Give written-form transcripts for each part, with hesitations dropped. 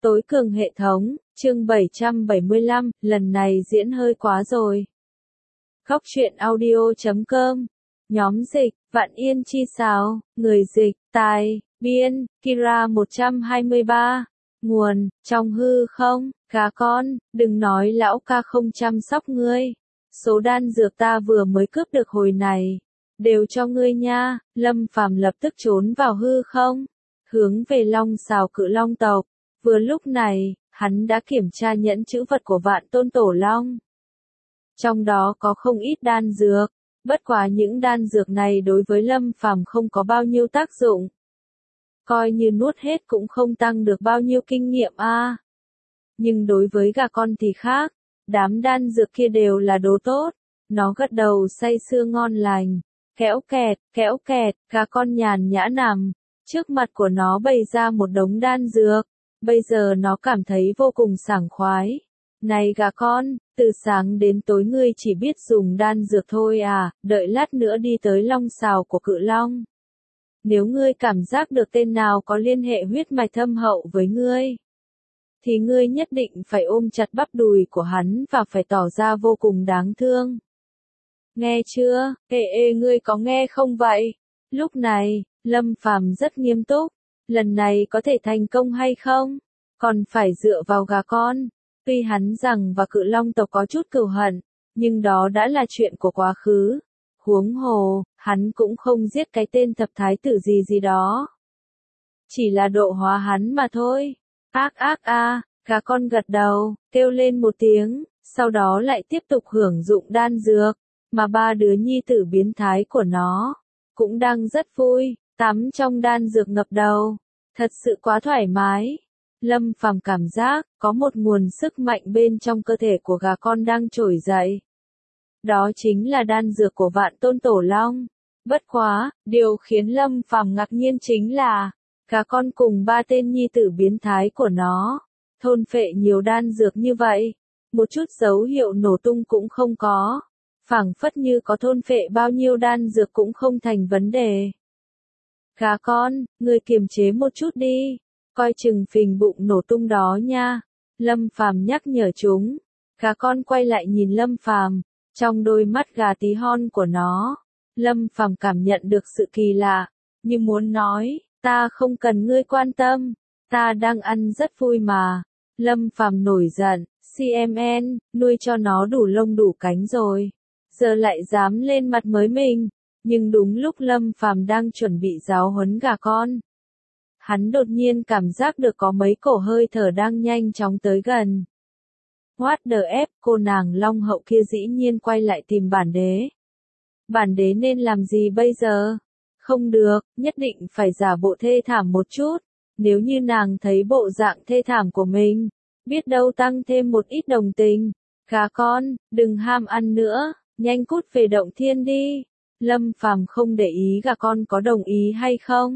Tối cường hệ thống, chương 775, lần này diễn hơi quá rồi. Góc truyện audio.com, nhóm dịch, Vạn Yên Chi Sáo, người dịch, tài, biên, Kira 123, nguồn, trong hư không, gà con, đừng nói lão ca không chăm sóc ngươi. Số đan dược ta vừa mới cướp được hồi này, đều cho ngươi nha. Lâm Phàm lập tức trốn vào hư không, hướng về Long Sào Cự Long tộc. Vừa lúc này, hắn đã kiểm tra nhẫn chữ vật của Vạn Tôn Tổ Long. Trong đó có không ít đan dược, bất quá những đan dược này đối với Lâm Phàm không có bao nhiêu tác dụng. Coi như nuốt hết cũng không tăng được bao nhiêu kinh nghiệm a. Nhưng đối với gà con thì khác, đám đan dược kia đều là đồ tốt. Nó gật đầu say sưa ngon lành, kéo kẹt, gà con nhàn nhã nằm. Trước mặt của nó bày ra một đống đan dược. Bây giờ nó cảm thấy vô cùng sảng khoái. Này gà con, từ sáng đến tối ngươi chỉ biết dùng đan dược thôi à, đợi lát nữa đi tới Long Sào của Cự Long. Nếu ngươi cảm giác được tên nào có liên hệ huyết mạch thâm hậu với ngươi, thì ngươi nhất định phải ôm chặt bắp đùi của hắn và phải tỏ ra vô cùng đáng thương. Nghe chưa? Ê ngươi có nghe không vậy? Lúc này, Lâm Phàm rất nghiêm túc. Lần này có thể thành công hay không? Còn phải dựa vào gà con. Tuy hắn rằng và Cự Long tộc có chút cừu hận, nhưng đó đã là chuyện của quá khứ. Huống hồ, hắn cũng không giết cái tên thập thái tử gì đó. Chỉ là độ hóa hắn mà thôi. Gà con gật đầu, kêu lên một tiếng, sau đó lại tiếp tục hưởng dụng đan dược, mà ba đứa nhi tử biến thái của nó cũng đang rất vui, tắm trong đan dược ngập đầu. Thật sự quá thoải mái. Lâm Phàm cảm giác có một nguồn sức mạnh bên trong cơ thể của gà con đang trỗi dậy. Đó chính là đan dược của Vạn Tôn Tổ Long. Bất quá, điều khiến Lâm Phàm ngạc nhiên chính là gà con cùng ba tên nhi tử biến thái của nó thôn phệ nhiều đan dược như vậy, một chút dấu hiệu nổ tung cũng không có. Phảng phất như có thôn phệ bao nhiêu đan dược cũng không thành vấn đề. Gà con, ngươi kiềm chế một chút đi, coi chừng phình bụng nổ tung đó nha. Lâm Phàm nhắc nhở chúng. Gà con quay lại nhìn Lâm Phàm, trong đôi mắt gà tí hon của nó, Lâm Phàm cảm nhận được sự kỳ lạ, như muốn nói, ta không cần ngươi quan tâm, ta đang ăn rất vui mà. Lâm Phàm nổi giận, CMN, nuôi cho nó đủ lông đủ cánh rồi, giờ lại dám lên mặt mới mình. Nhưng đúng lúc Lâm Phàm đang chuẩn bị giáo huấn gà con, hắn đột nhiên cảm giác được có mấy cổ hơi thở đang nhanh chóng tới gần. What the F, cô nàng Long Hậu kia dĩ nhiên quay lại tìm bản đế. Bản đế nên làm gì bây giờ? Không được, nhất định phải giả bộ thê thảm một chút. Nếu như nàng thấy bộ dạng thê thảm của mình, biết đâu tăng thêm một ít đồng tình. Gà con, đừng ham ăn nữa, nhanh cút về động thiên đi. Lâm Phàm không để ý gà con có đồng ý hay không.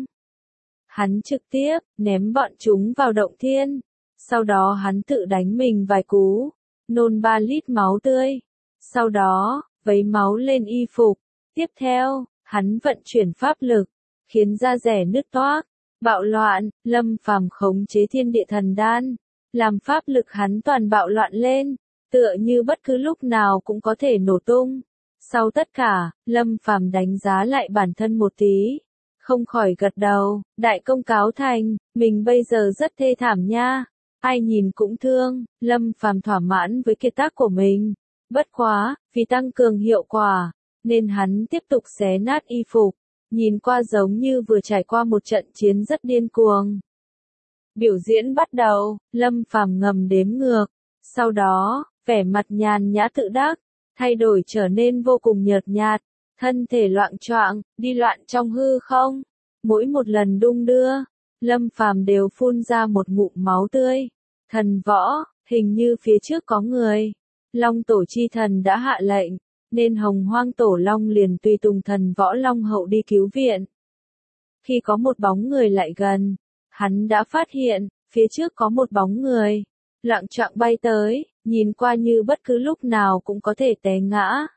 Hắn trực tiếp ném bọn chúng vào động thiên. Sau đó hắn tự đánh mình vài cú, nôn 3 lít máu tươi. Sau đó, vấy máu lên y phục. Tiếp theo, hắn vận chuyển pháp lực, khiến da rẻ nứt toác. Bạo loạn, Lâm Phàm khống chế thiên địa thần đan, làm pháp lực hắn toàn bạo loạn lên, tựa như bất cứ lúc nào cũng có thể nổ tung. Sau tất cả, Lâm Phàm đánh giá lại bản thân một tí, không khỏi gật đầu, đại công cáo thành, mình bây giờ rất thê thảm nha. Ai nhìn cũng thương. Lâm Phàm thỏa mãn với kiệt tác của mình. Bất quá, vì tăng cường hiệu quả, nên hắn tiếp tục xé nát y phục, nhìn qua giống như vừa trải qua một trận chiến rất điên cuồng. Biểu diễn bắt đầu, Lâm Phàm ngầm đếm ngược, sau đó, vẻ mặt nhàn nhã tự đắc, thay đổi trở nên vô cùng nhợt nhạt, thân thể loạng choạng, đi loạn trong hư không. Mỗi một lần đung đưa, Lâm Phàm đều phun ra một ngụm máu tươi. Thần võ, hình như phía trước có người. Long tổ chi thần đã hạ lệnh, nên Hồng Hoang Tổ Long liền tùy tùng thần võ Long Hậu đi cứu viện. Khi có một bóng người lại gần, hắn đã phát hiện, phía trước có một bóng người, loạng choạng bay tới, nhìn qua như bất cứ lúc nào cũng có thể té ngã.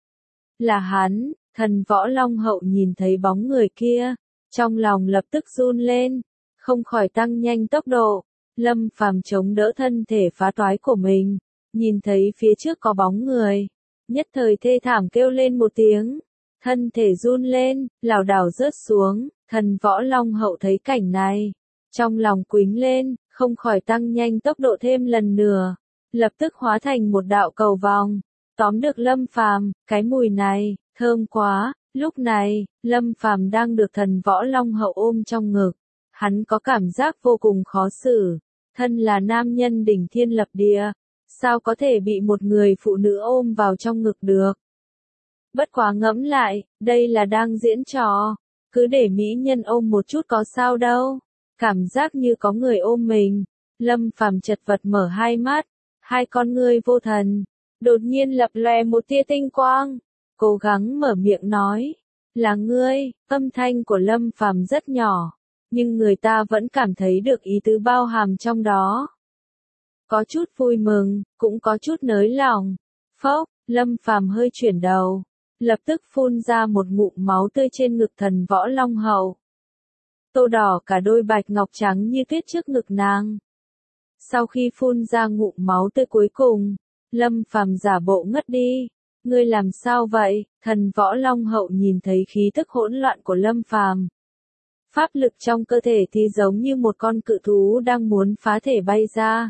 Là hắn. Thần võ Long Hậu nhìn thấy bóng người kia, trong lòng lập tức run lên, không khỏi tăng nhanh tốc độ, Lâm Phàm chống đỡ thân thể phá toái của mình, nhìn thấy phía trước có bóng người, nhất thời thê thảm kêu lên một tiếng, thân thể run lên, lảo đảo rớt xuống. Thần Võ Long Hậu thấy cảnh này, trong lòng quýnh lên, không khỏi tăng nhanh tốc độ thêm lần nữa, lập tức hóa thành một đạo cầu vòng, tóm được Lâm Phàm. Cái mùi này, thơm quá. Lúc này, Lâm Phàm đang được Thần Võ Long Hậu ôm trong ngực, hắn có cảm giác vô cùng khó xử, thân là nam nhân đỉnh thiên lập địa, sao có thể bị một người phụ nữ ôm vào trong ngực được. Bất quá ngẫm lại, đây là đang diễn trò, cứ để mỹ nhân ôm một chút có sao đâu. Cảm giác như có người ôm mình, Lâm Phàm chật vật mở hai mắt, hai con ngươi vô thần, đột nhiên lập lòe một tia tinh quang, cố gắng mở miệng nói, là ngươi. Âm thanh của Lâm Phàm rất nhỏ, nhưng người ta vẫn cảm thấy được ý tứ bao hàm trong đó. Có chút vui mừng, cũng có chút nới lòng. Phốc, Lâm Phàm hơi chuyển đầu, lập tức phun ra một ngụm máu tươi trên ngực Thần Võ Long Hậu. Tô đỏ cả đôi bạch ngọc trắng như tuyết trước ngực nàng. Sau khi phun ra ngụm máu tươi cuối cùng, Lâm Phàm giả bộ ngất đi. Ngươi làm sao vậy? Thần Võ Long Hậu nhìn thấy khí tức hỗn loạn của Lâm Phàm, pháp lực trong cơ thể thì giống như một con cự thú đang muốn phá thể bay ra.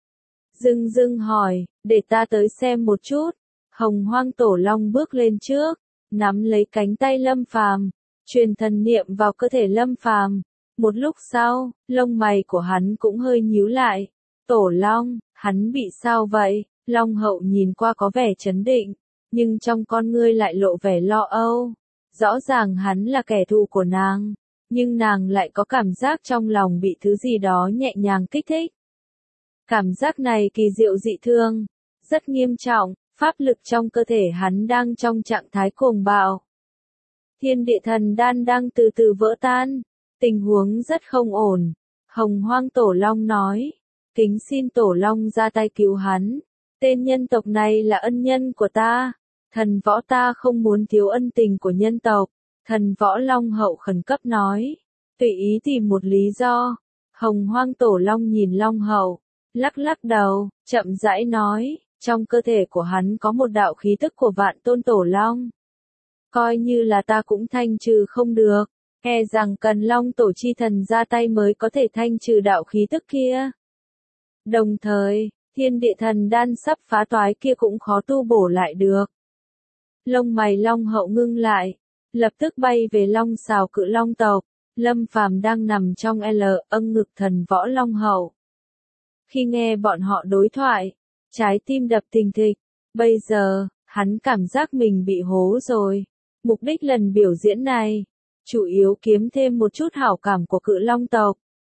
Dưng dưng hỏi, để ta tới xem một chút. Hồng Hoang Tổ Long bước lên trước, nắm lấy cánh tay Lâm Phàm, truyền thần niệm vào cơ thể Lâm Phàm. Một lúc sau, lông mày của hắn cũng hơi nhíu lại. Tổ Long, hắn bị sao vậy? Long Hậu nhìn qua có vẻ trấn định, nhưng trong con ngươi lại lộ vẻ lo âu. Rõ ràng hắn là kẻ thù của nàng, nhưng nàng lại có cảm giác trong lòng bị thứ gì đó nhẹ nhàng kích thích. Cảm giác này kỳ diệu dị thương, rất nghiêm trọng, pháp lực trong cơ thể hắn đang trong trạng thái cuồng bạo. Thiên địa thần đan đang từ từ vỡ tan, tình huống rất không ổn. Hồng Hoang Tổ Long nói, kính xin Tổ Long ra tay cứu hắn, tên nhân tộc này là ân nhân của ta, thần võ ta không muốn thiếu ân tình của nhân tộc. Thần Võ Long Hậu khẩn cấp nói, tùy ý tìm một lý do. Hồng Hoang Tổ Long nhìn Long Hậu, lắc lắc đầu, chậm rãi nói, trong cơ thể của hắn có một đạo khí tức của vạn tôn Tổ Long. Coi như là ta cũng thanh trừ không được, e rằng cần Long Tổ chi thần ra tay mới có thể thanh trừ đạo khí tức kia. Đồng thời, thiên địa thần đan sắp phá toái kia cũng khó tu bổ lại được. Lông mày Long Hậu ngưng lại, lập tức bay về Long Xào Cự Long tộc. Lâm Phàm đang nằm trong ngực Thần Võ Long Hậu. Khi nghe bọn họ đối thoại, trái tim đập thình thịch. Bây giờ, hắn cảm giác mình bị hố rồi. Mục đích lần biểu diễn này, chủ yếu kiếm thêm một chút hảo cảm của Cự Long tộc.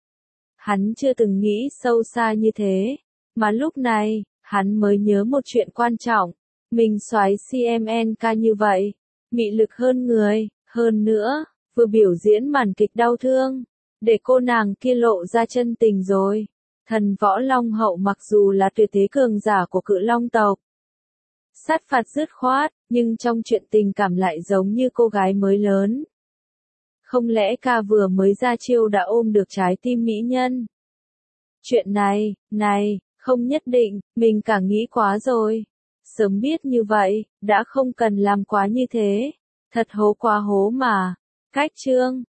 Hắn chưa từng nghĩ sâu xa như thế, mà lúc này, hắn mới nhớ một chuyện quan trọng. Mình soái CMNK như vậy, mị lực hơn người, hơn nữa, vừa biểu diễn màn kịch đau thương, để cô nàng kia lộ ra chân tình rồi. Thần Võ Long Hậu mặc dù là tuyệt thế cường giả của Cự Long tộc, sát phạt dứt khoát, nhưng trong chuyện tình cảm lại giống như cô gái mới lớn. Không lẽ ca vừa mới ra chiêu đã ôm được trái tim mỹ nhân? Chuyện này, không nhất định, mình cả nghĩ quá rồi. Sớm biết như vậy, đã không cần làm quá như thế. Thật hố quá hố mà. Cách chương